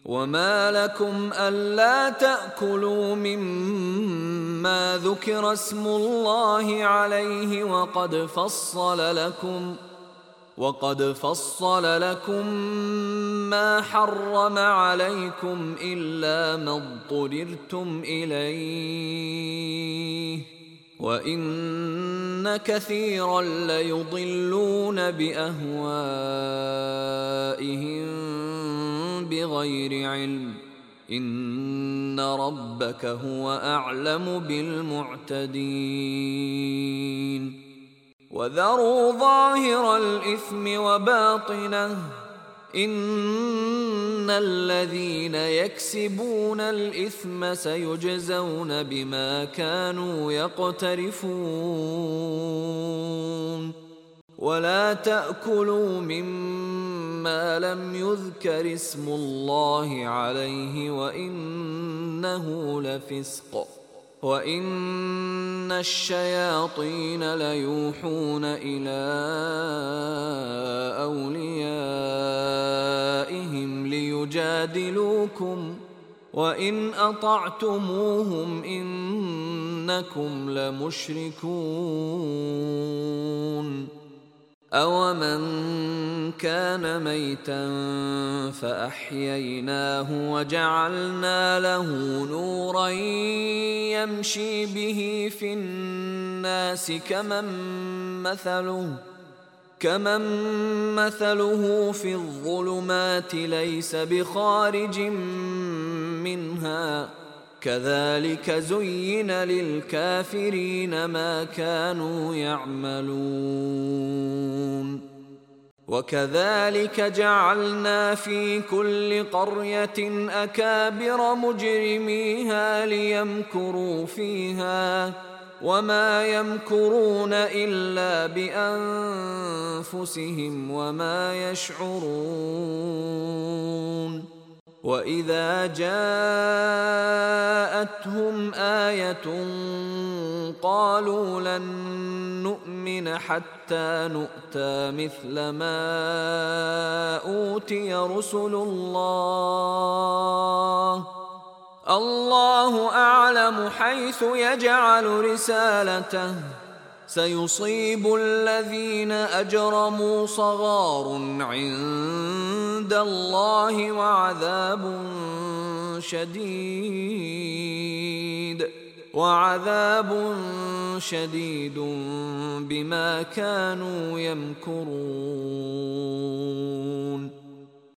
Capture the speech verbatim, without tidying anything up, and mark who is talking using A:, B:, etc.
A: وما لكم ألا تأكلوا مما ذكر اسم الله عليه وقد فصل لكم وقد فصل لكم ما حرم عليكم إلا ما اضطررتم إليه وإن كثيرا ليضلون بأهوائهم بغير علم إن ربك هو أعلم بالمعتدين وذروا ظاهر الإثم وباطنه إن الذين يكسبون الإثم سيجزون بما كانوا يقترفون ولا تأكلوا مما لم يذكر اسم الله عليه وإنه لفسق وإن الشياطين ليوحون إلى أوليائهم ليجادلوكم وإن أطعتموهم إنكم لمشركون أَوَمَنْ كَانَ مَيْتًا فَأَحْيَيْنَاهُ وَجَعَلْنَا لَهُ نُورًا يَمْشِي بِهِ فِي النَّاسِ كَمَنْ مَثَلُهُ كَمَنْ مَثَلُهُ فِي الظُّلُمَاتِ لَيْسَ بِخَارِجٍ مِنْهَا كَذَلِكَ زُيِّنَ لِلْكَافِرِينَ مَا كَانُوا يَعْمَلُونَ وَكَذَلِكَ جَعَلْنَا فِي كُلِّ قَرْيَةٍ أَكَابِرَ مُجْرِمِيهَا لِيَمْكُرُوا فِيهَا وَمَا يَمْكُرُونَ إِلَّا بِأَنفُسِهِمْ وَمَا يَشْعُرُونَ وَإِذَا جَاءَتْهُمْ آيَةٌ قَالُوا لَن نُّؤْمِنَ حَتَّى نُؤْتَىٰ مِثْلَ مَا أُوتِيَ رُسُلُ اللَّهِ اللَّهُ أَعْلَمُ حَيْثُ يَجْعَلُ رِسَالَتَهُ سيصيب الذين أجرموا صغار عند الله وعذاب شديد وعذاب شديد بما كانوا يمكرون